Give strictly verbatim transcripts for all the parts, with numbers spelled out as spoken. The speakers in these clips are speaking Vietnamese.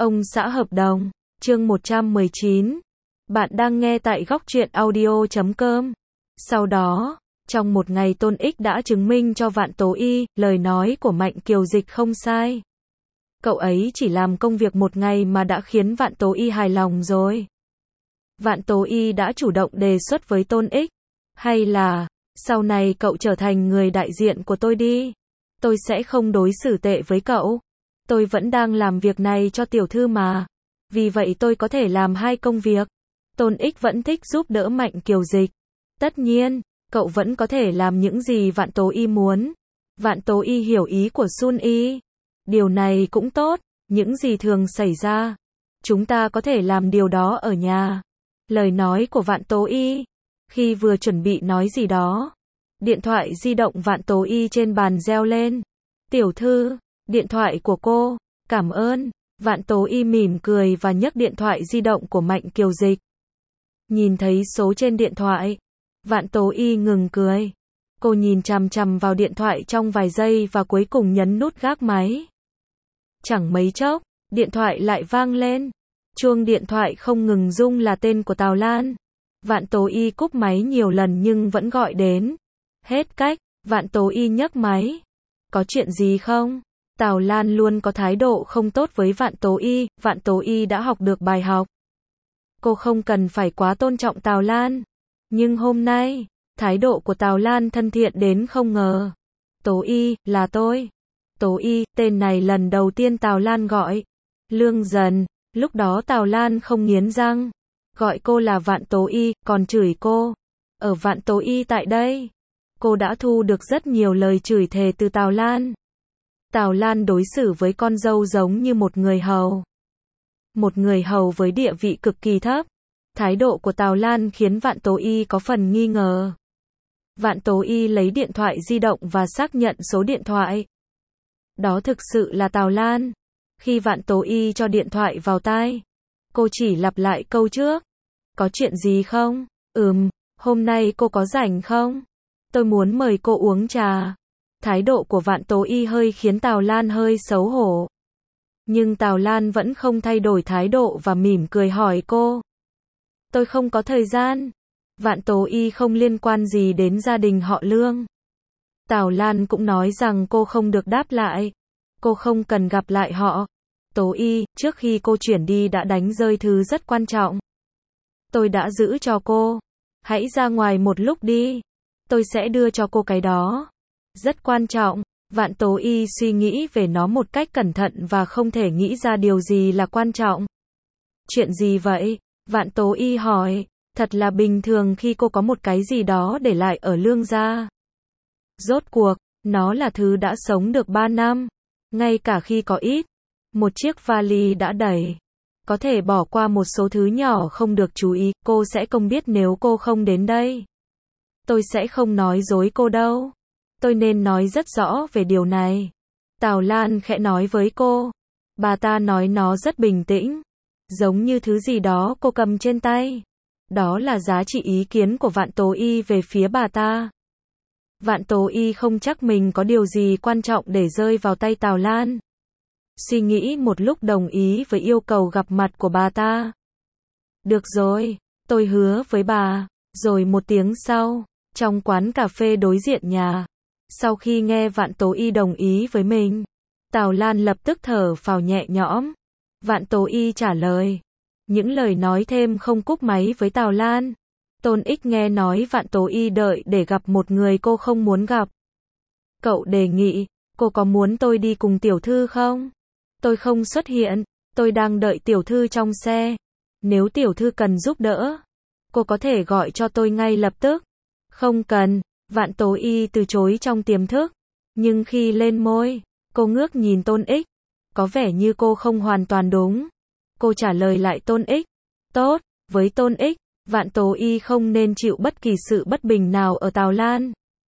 Ông xã hợp đồng, chương một trăm mười chín. Bạn đang nghe tại góc truyện audio chấm com. Sau đó, trong một ngày Tôn Ích đã chứng minh cho Vạn Tố Y, lời nói của Mạnh Kiều Dịch không sai. Cậu ấy chỉ làm công việc một ngày mà đã khiến Vạn Tố Y hài lòng rồi. Vạn Tố Y đã chủ động đề xuất với Tôn Ích. Hay là, sau này cậu trở thành người đại diện của tôi đi. Tôi sẽ không đối xử tệ với cậu. Tôi vẫn đang làm việc này cho tiểu thư mà. Vì vậy tôi có thể làm hai công việc. Tôn Ích vẫn thích giúp đỡ Mạnh Kiều Dịch. Tất nhiên, cậu vẫn có thể làm những gì Vạn Tố Y muốn. Vạn Tố Y hiểu ý của Sun Y. Điều này cũng tốt, những gì thường xảy ra. Chúng ta có thể làm điều đó ở nhà. Lời nói của Vạn Tố Y. Khi vừa chuẩn bị nói gì đó, điện thoại di động Vạn Tố Y trên bàn reo lên. Tiểu thư, điện thoại của cô, cảm ơn. Vạn Tố Y mỉm cười và nhấc điện thoại di động của Mạnh Kiều Dịch. Nhìn thấy số trên điện thoại, Vạn Tố Y ngừng cười. Cô nhìn chằm chằm vào điện thoại trong vài giây và cuối cùng nhấn nút gác máy. Chẳng mấy chốc, điện thoại lại vang lên. Chuông điện thoại không ngừng rung là tên của Tào Lan. Vạn Tố Y cúp máy nhiều lần nhưng vẫn gọi đến. Hết cách, Vạn Tố Y nhấc máy. Có chuyện gì không? Tào Lan luôn có thái độ không tốt với Vạn Tố Y, Vạn Tố Y đã học được bài học. Cô không cần phải quá tôn trọng Tào Lan. Nhưng hôm nay, thái độ của Tào Lan thân thiện đến không ngờ. Tố Y, là tôi. Tố Y, tên này lần đầu tiên Tào Lan gọi. Lương Dần, lúc đó Tào Lan không nghiến răng. Gọi cô là Vạn Tố Y, còn chửi cô. Ở Vạn Tố Y tại đây, cô đã thu được rất nhiều lời chửi thề từ Tào Lan. Tào Lan đối xử với con dâu giống như một người hầu. Một người hầu với địa vị cực kỳ thấp. Thái độ của Tào Lan khiến Vạn Tố Y có phần nghi ngờ. Vạn Tố Y lấy điện thoại di động và xác nhận số điện thoại. Đó thực sự là Tào Lan. Khi Vạn Tố Y cho điện thoại vào tai, cô chỉ lặp lại câu trước. Có chuyện gì không? Ừm, hôm nay cô có rảnh không? Tôi muốn mời cô uống trà. Thái độ của Vạn Tố Y hơi khiến Tào Lan hơi xấu hổ. Nhưng Tào Lan vẫn không thay đổi thái độ và mỉm cười hỏi cô. Tôi không có thời gian. Vạn Tố Y không liên quan gì đến gia đình họ Lương. Tào Lan cũng nói rằng cô không được đáp lại. Cô không cần gặp lại họ. Tố Y, trước khi cô chuyển đi đã đánh rơi thứ rất quan trọng. Tôi đã giữ cho cô. Hãy ra ngoài một lúc đi. Tôi sẽ đưa cho cô cái đó. Rất quan trọng. Vạn Tố Y suy nghĩ về nó một cách cẩn thận và không thể nghĩ ra điều gì là quan trọng. Chuyện gì vậy? Vạn Tố Y hỏi. Thật là bình thường khi cô có một cái gì đó để lại ở Lương gia. Rốt cuộc, nó là thứ đã sống được ba năm. Ngay cả khi có ít, một chiếc vali đã đầy. Có thể bỏ qua một số thứ nhỏ không được chú ý, cô sẽ không biết nếu cô không đến đây. Tôi sẽ không nói dối cô đâu. Tôi nên nói rất rõ về điều này. Tào Lan khẽ nói với cô. Bà ta nói nó rất bình tĩnh. Giống như thứ gì đó cô cầm trên tay. Đó là giá trị ý kiến của Vạn Tố Y về phía bà ta. Vạn Tố Y không chắc mình có điều gì quan trọng để rơi vào tay Tào Lan. Suy nghĩ một lúc đồng ý với yêu cầu gặp mặt của bà ta. Được rồi, tôi hứa với bà. Rồi một tiếng sau, trong quán cà phê đối diện nhà. Sau khi nghe Vạn Tố Y đồng ý với mình, Tào Lan lập tức thở phào nhẹ nhõm. Vạn Tố Y trả lời. Những lời nói thêm không cúp máy với Tào Lan. Tôn Ích nghe nói Vạn Tố Y đợi để gặp một người cô không muốn gặp. Cậu đề nghị, cô có muốn tôi đi cùng tiểu thư không? Tôi không xuất hiện, tôi đang đợi tiểu thư trong xe. Nếu tiểu thư cần giúp đỡ, cô có thể gọi cho tôi ngay lập tức. Không cần, Vạn Tố Y từ chối trong tiềm thức. Nhưng khi lên môi, cô ngước nhìn Tôn Ích. Có vẻ như cô không hoàn toàn đúng. Cô trả lời lại Tôn Ích. Tốt, với Tôn Ích, Vạn Tố Y không nên chịu bất kỳ sự bất bình nào ở Tào Lan.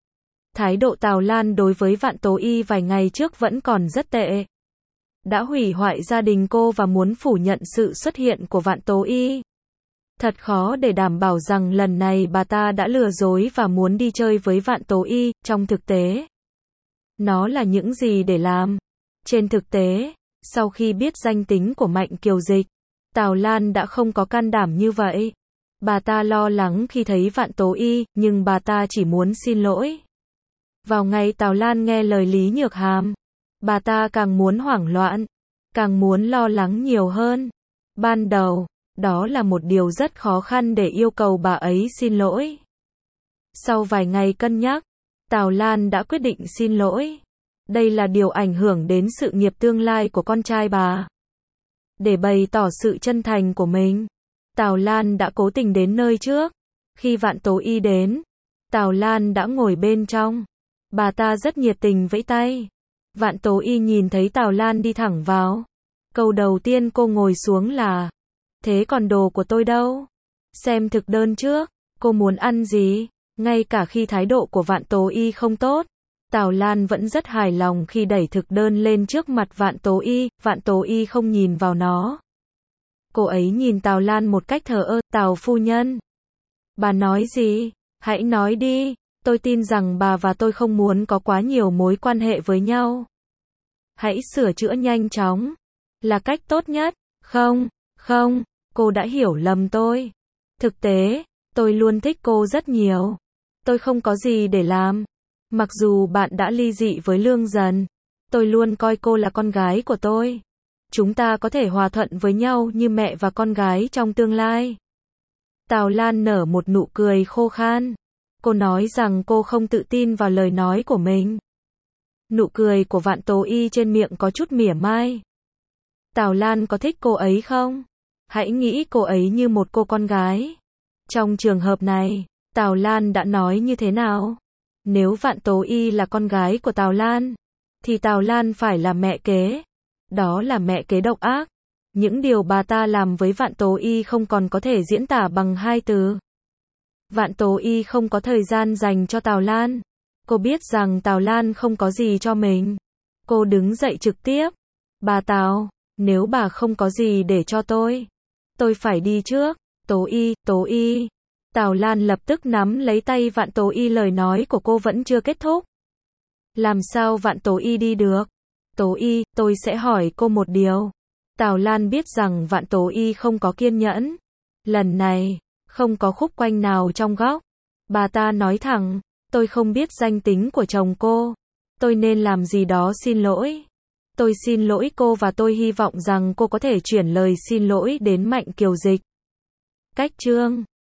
Thái độ Tào Lan đối với Vạn Tố Y vài ngày trước vẫn còn rất tệ. Đã hủy hoại gia đình cô và muốn phủ nhận sự xuất hiện của Vạn Tố Y. Thật khó để đảm bảo rằng lần này bà ta đã lừa dối và muốn đi chơi với Vạn Tố Y, trong thực tế. Nó là những gì để làm? Trên thực tế, Sau khi biết danh tính của Mạnh Kiều Dịch, Tào Lan đã không có can đảm như vậy. Bà ta lo lắng khi thấy Vạn Tố Y, nhưng bà ta chỉ muốn xin lỗi. Vào ngày Tào Lan nghe lời Lý Nhược Hàm, bà ta càng muốn hoảng loạn, càng muốn lo lắng nhiều hơn. Ban đầu, đó là một điều rất khó khăn để yêu cầu bà ấy xin lỗi. Sau vài ngày cân nhắc, Tào Lan đã quyết định xin lỗi. Đây là điều ảnh hưởng đến sự nghiệp tương lai của con trai bà. Để bày tỏ sự chân thành của mình, Tào Lan đã cố tình đến nơi trước. Khi Vạn Tố Y đến, Tào Lan đã ngồi bên trong. Bà ta rất nhiệt tình vẫy tay. Vạn Tố Y nhìn thấy Tào Lan đi thẳng vào. Câu đầu tiên cô ngồi xuống là: thế còn đồ của tôi đâu? Xem thực đơn trước, cô muốn ăn gì? Ngay cả khi thái độ của Vạn Tố Y không tốt, Tào Lan vẫn rất hài lòng khi đẩy thực đơn lên trước mặt Vạn Tố Y. Vạn Tố Y không nhìn vào nó. Cô ấy nhìn Tào Lan một cách thờ ơ. Tào phu nhân, bà nói gì? Hãy nói đi. Tôi tin rằng bà và tôi không muốn có quá nhiều mối quan hệ với nhau. Hãy sửa chữa nhanh chóng, là cách tốt nhất. Không, không, cô đã hiểu lầm tôi. Thực tế, tôi luôn thích cô rất nhiều. Tôi không có gì để làm. Mặc dù bạn đã ly dị với Lương Dần, tôi luôn coi cô là con gái của tôi. Chúng ta có thể hòa thuận với nhau như mẹ và con gái trong tương lai. Tào Lan nở một nụ cười khô khan. Cô nói rằng cô không tự tin vào lời nói của mình. Nụ cười của Vạn Tố Y trên miệng có chút mỉa mai. Tào Lan có thích cô ấy không? Hãy nghĩ cô ấy như một cô con gái. Trong trường hợp này, Tào Lan đã nói như thế nào? Nếu Vạn Tố Y là con gái của Tào Lan, thì Tào Lan phải là mẹ kế. Đó là mẹ kế độc ác. Những điều bà ta làm với Vạn Tố Y không còn có thể diễn tả bằng hai từ. Vạn Tố Y không có thời gian dành cho Tào Lan. Cô biết rằng Tào Lan không có gì cho mình. Cô đứng dậy trực tiếp. Bà Tào, nếu bà không có gì để cho tôi, tôi phải đi trước. Tố Y, Tố Y. Tào Lan lập tức nắm lấy tay Vạn Tố Y. Lời nói của cô vẫn chưa kết thúc. Làm sao Vạn Tố Y đi được? Tố Y, tôi sẽ hỏi cô một điều. Tào Lan biết rằng Vạn Tố Y không có kiên nhẫn. Lần này, không có khúc quanh nào trong góc. Bà ta nói thẳng, tôi không biết danh tính của chồng cô. Tôi nên làm gì đó xin lỗi. Tôi xin lỗi cô và tôi hy vọng rằng cô có thể chuyển lời xin lỗi đến Mạnh Kiều Dịch. Cách chương